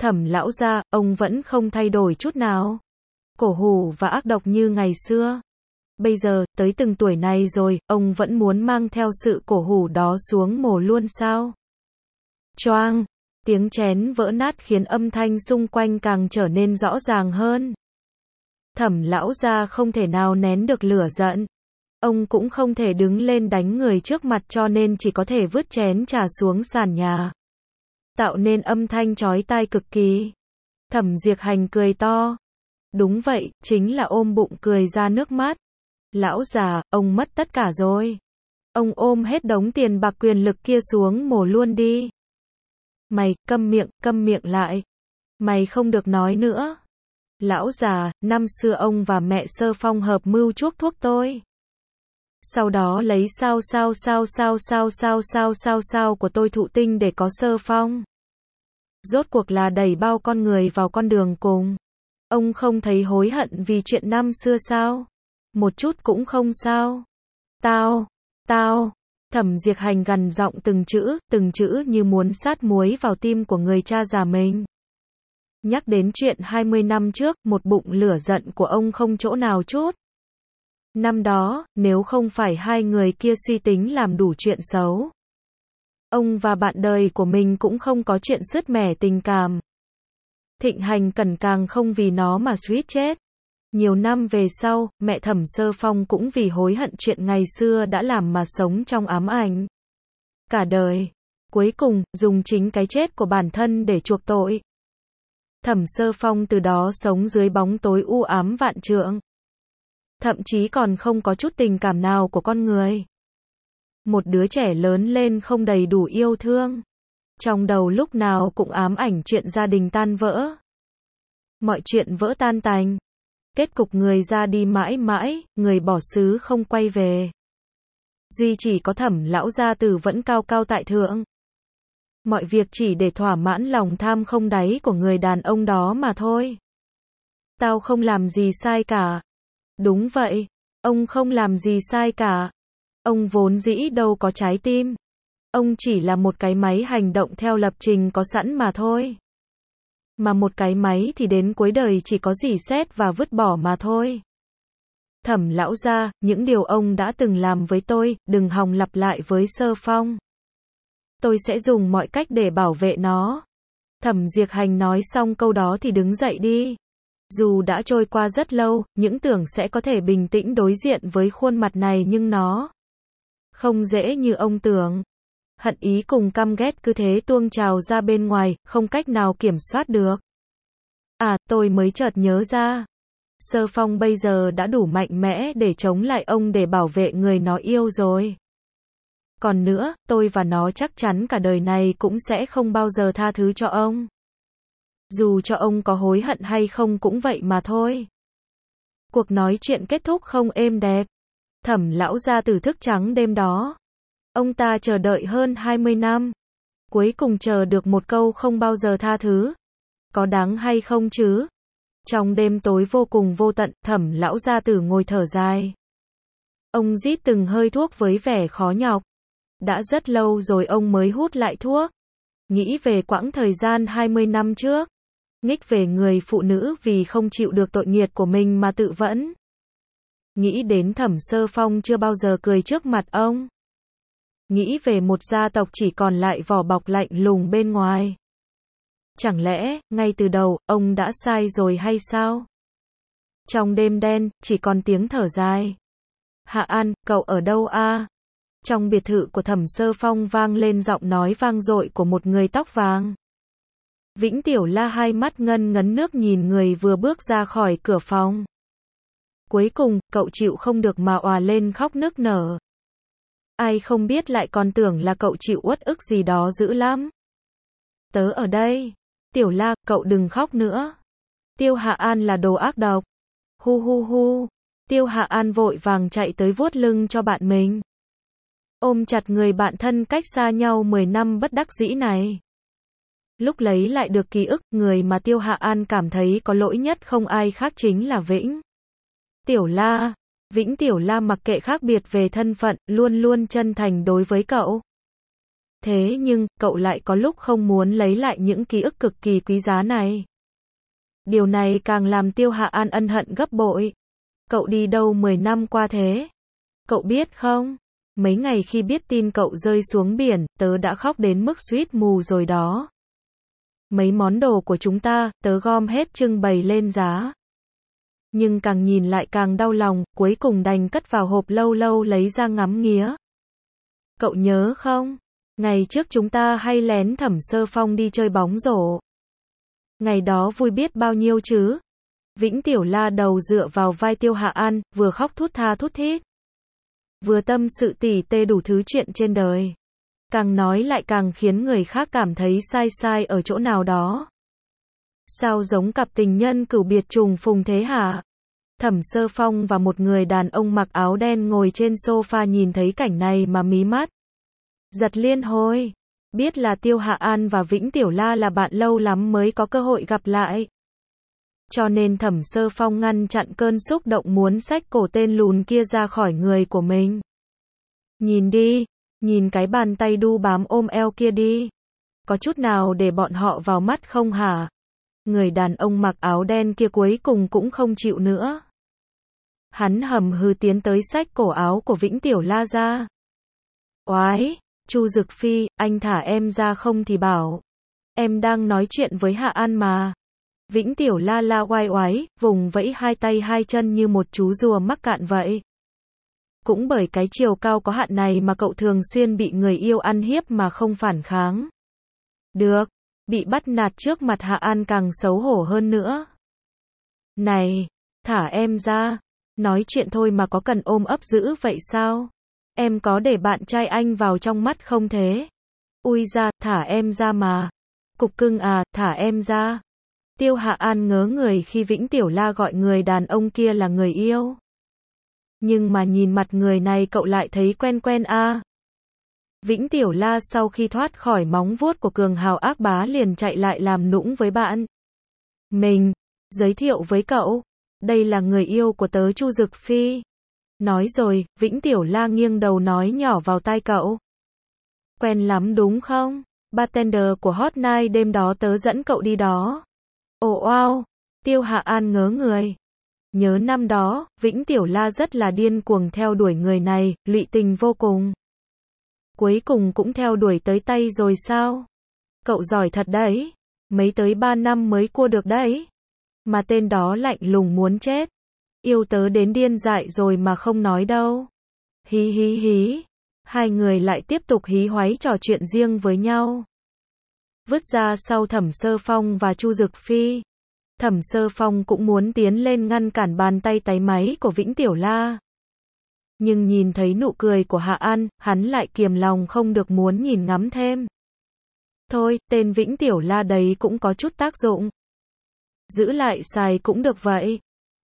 Thẩm lão gia, ông vẫn không thay đổi chút nào. Cổ hủ và ác độc như ngày xưa. Bây giờ, tới từng tuổi này rồi, ông vẫn muốn mang theo sự cổ hủ đó xuống mồ luôn sao? Choang! Tiếng chén vỡ nát khiến âm thanh xung quanh càng trở nên rõ ràng hơn. Thẩm lão gia không thể nào nén được lửa giận. Ông cũng không thể đứng lên đánh người trước mặt cho nên chỉ có thể vứt chén trà xuống sàn nhà. Tạo nên âm thanh chói tai cực kỳ. Thẩm Diệp Hành cười to. Đúng vậy, chính là ôm bụng cười ra nước mắt. Lão già, ông mất tất cả rồi. Ông ôm hết đống tiền bạc quyền lực kia xuống mồ luôn đi. Mày, câm miệng lại. Mày không được nói nữa. Lão già, năm xưa ông và mẹ Sơ Phong hợp mưu chuốc thuốc tôi. Sau đó lấy sao của tôi thụ tinh để có Sơ Phong. Rốt cuộc là đẩy bao con người vào con đường cùng. Ông không thấy hối hận vì chuyện năm xưa sao? Một chút cũng không sao. Tao. Thẩm Diệp Hành gằn giọng từng chữ như muốn sát muối vào tim của người cha già mình. Nhắc đến chuyện 20 năm trước, một bụng lửa giận của ông không chỗ nào chút. Năm đó, nếu không phải hai người kia suy tính làm đủ chuyện xấu, ông và bạn đời của mình cũng không có chuyện sứt mẻ tình cảm. Thịnh Hành Cẩn càng không vì nó mà suýt chết. Nhiều năm về sau, mẹ Thẩm Sơ Phong cũng vì hối hận chuyện ngày xưa đã làm mà sống trong ám ảnh. Cả đời. Cuối cùng, dùng chính cái chết của bản thân để chuộc tội. Thẩm Sơ Phong từ đó sống dưới bóng tối u ám vạn trượng. Thậm chí còn không có chút tình cảm nào của con người. Một đứa trẻ lớn lên không đầy đủ yêu thương. Trong đầu lúc nào cũng ám ảnh chuyện gia đình tan vỡ. Mọi chuyện vỡ tan tành. Kết cục người ra đi mãi mãi, người bỏ xứ không quay về. Duy chỉ có Thẩm lão gia tử vẫn cao cao tại thượng. Mọi việc chỉ để thỏa mãn lòng tham không đáy của người đàn ông đó mà thôi. Tao không làm gì sai cả. Đúng vậy, ông không làm gì sai cả. Ông vốn dĩ đâu có trái tim. Ông chỉ là một cái máy hành động theo lập trình có sẵn mà thôi. Mà một cái máy thì đến cuối đời chỉ có rỉ sét và vứt bỏ mà thôi. Thẩm lão gia, những điều ông đã từng làm với tôi, đừng hòng lặp lại với Sơ Phong. Tôi sẽ dùng mọi cách để bảo vệ nó. Thẩm Diệp Hành nói xong câu đó thì đứng dậy đi. Dù đã trôi qua rất lâu, những tưởng sẽ có thể bình tĩnh đối diện với khuôn mặt này nhưng nó không dễ như ông tưởng. Hận ý cùng căm ghét cứ thế tuôn trào ra bên ngoài, không cách nào kiểm soát được. À, tôi mới chợt nhớ ra. Sơ Phong bây giờ đã đủ mạnh mẽ để chống lại ông để bảo vệ người nó yêu rồi. Còn nữa, tôi và nó chắc chắn cả đời này cũng sẽ không bao giờ tha thứ cho ông. Dù cho ông có hối hận hay không cũng vậy mà thôi. Cuộc nói chuyện kết thúc không êm đẹp. Thẩm lão gia tử thức trắng đêm đó. Ông ta chờ đợi hơn 20 năm. Cuối cùng chờ được một câu không bao giờ tha thứ. Có đáng hay không chứ? Trong đêm tối vô cùng vô tận, Thẩm lão gia tử ngồi thở dài. Ông rít từng hơi thuốc với vẻ khó nhọc. Đã rất lâu rồi ông mới hút lại thuốc. Nghĩ về quãng thời gian 20 năm trước. Nghích về người phụ nữ vì không chịu được tội nghiệt của mình mà tự vẫn. Nghĩ đến Thẩm Sơ Phong chưa bao giờ cười trước mặt ông. Nghĩ về một gia tộc chỉ còn lại vỏ bọc lạnh lùng bên ngoài. Chẳng lẽ, ngay từ đầu, ông đã sai rồi hay sao? Trong đêm đen, chỉ còn tiếng thở dài. Hạ An, cậu ở đâu a? Trong biệt thự của Thẩm Sơ Phong vang lên giọng nói vang dội của một người tóc vàng. Vĩnh Tiểu La hai mắt ngân ngấn nước nhìn người vừa bước ra khỏi cửa phòng. Cuối cùng, cậu chịu không được mà òa lên khóc nức nở. Ai không biết lại còn tưởng là cậu chịu uất ức gì đó dữ lắm. Tớ ở đây. Tiểu La, cậu đừng khóc nữa. Tiêu Hạ An là đồ ác độc. Hu hu hu. Tiêu Hạ An vội vàng chạy tới vuốt lưng cho bạn mình. Ôm chặt người bạn thân cách xa nhau 10 năm bất đắc dĩ này. Lúc lấy lại được ký ức, người mà Tiêu Hạ An cảm thấy có lỗi nhất không ai khác chính là Vĩnh Tiểu La. Vĩnh Tiểu La mặc kệ khác biệt về thân phận, luôn luôn chân thành đối với cậu. Thế nhưng, cậu lại có lúc không muốn lấy lại những ký ức cực kỳ quý giá này. Điều này càng làm Tiêu Hạ An ân hận gấp bội. Cậu đi đâu 10 năm qua thế? Cậu biết không? Mấy ngày khi biết tin cậu rơi xuống biển, tớ đã khóc đến mức suýt mù rồi đó. Mấy món đồ của chúng ta, tớ gom hết trưng bày lên giá. Nhưng càng nhìn lại càng đau lòng, cuối cùng đành cất vào hộp lâu lâu lấy ra ngắm nghía. Cậu nhớ không? Ngày trước chúng ta hay lén Thẩm Sơ Phong đi chơi bóng rổ. Ngày đó vui biết bao nhiêu chứ? Vĩnh Tiểu La đầu dựa vào vai Tiêu Hạ An, vừa khóc thút tha thút thít. Vừa tâm sự tỉ tê đủ thứ chuyện trên đời. Càng nói lại càng khiến người khác cảm thấy sai sai ở chỗ nào đó. Sao giống cặp tình nhân cửu biệt trùng phùng thế hả? Thẩm Sơ Phong và một người đàn ông mặc áo đen ngồi trên sofa nhìn thấy cảnh này mà mí mắt giật liên hồi. Biết là Tiêu Hạ An và Vĩnh Tiểu La là bạn lâu lắm mới có cơ hội gặp lại. Cho nên Thẩm Sơ Phong ngăn chặn cơn xúc động muốn xách cổ tên lùn kia ra khỏi người của mình. Nhìn đi, nhìn cái bàn tay đu bám ôm eo kia đi. Có chút nào để bọn họ vào mắt không hả? Người đàn ông mặc áo đen kia cuối cùng cũng không chịu nữa. Hắn hầm hừ tiến tới xách cổ áo của Vĩnh Tiểu La ra. Oái, Chu Dực Phi, anh thả em ra không thì bảo. Em đang nói chuyện với Hạ An mà. Vĩnh Tiểu La la oai oái, vùng vẫy hai tay hai chân như một chú rùa mắc cạn vậy. Cũng bởi cái chiều cao có hạn này mà cậu thường xuyên bị người yêu ăn hiếp mà không phản kháng. Được, bị bắt nạt trước mặt Hạ An càng xấu hổ hơn nữa. Này, thả em ra. Nói chuyện thôi mà có cần ôm ấp dữ vậy sao? Em có để bạn trai anh vào trong mắt không thế? Ui ra, thả em ra mà. Cục cưng à, thả em ra. Tiêu Hạ An ngớ người khi Vĩnh Tiểu La gọi người đàn ông kia là người yêu. Nhưng mà nhìn mặt người này cậu lại thấy quen quen a. Vĩnh Tiểu La sau khi thoát khỏi móng vuốt của cường hào ác bá liền chạy lại làm nũng với bạn. Mình, giới thiệu với cậu, đây là người yêu của tớ Chu Dực Phi. Nói rồi, Vĩnh Tiểu La nghiêng đầu nói nhỏ vào tai cậu. Quen lắm đúng không? Bartender của Hot Night đêm đó tớ dẫn cậu đi đó. Ồ wow, Tiêu Hạ An ngớ người. Nhớ năm đó, Vĩnh Tiểu La rất là điên cuồng theo đuổi người này, lụy tình vô cùng. Cuối cùng cũng theo đuổi tới tay rồi sao? Cậu giỏi thật đấy. Mấy tới 3 năm mới cua được đấy. Mà tên đó lạnh lùng muốn chết. Yêu tớ đến điên dại rồi mà không nói đâu. Hí hí hí. Hai người lại tiếp tục hí hoáy trò chuyện riêng với nhau. Vứt ra sau Thẩm Sơ Phong và Chu Dực Phi. Thẩm Sơ Phong cũng muốn tiến lên ngăn cản bàn tay táy máy của Vĩnh Tiểu La. Nhưng nhìn thấy nụ cười của Hạ An, hắn lại kiềm lòng không được muốn nhìn ngắm thêm. Thôi, tên Vĩnh Tiểu La đấy cũng có chút tác dụng. Giữ lại xài cũng được vậy.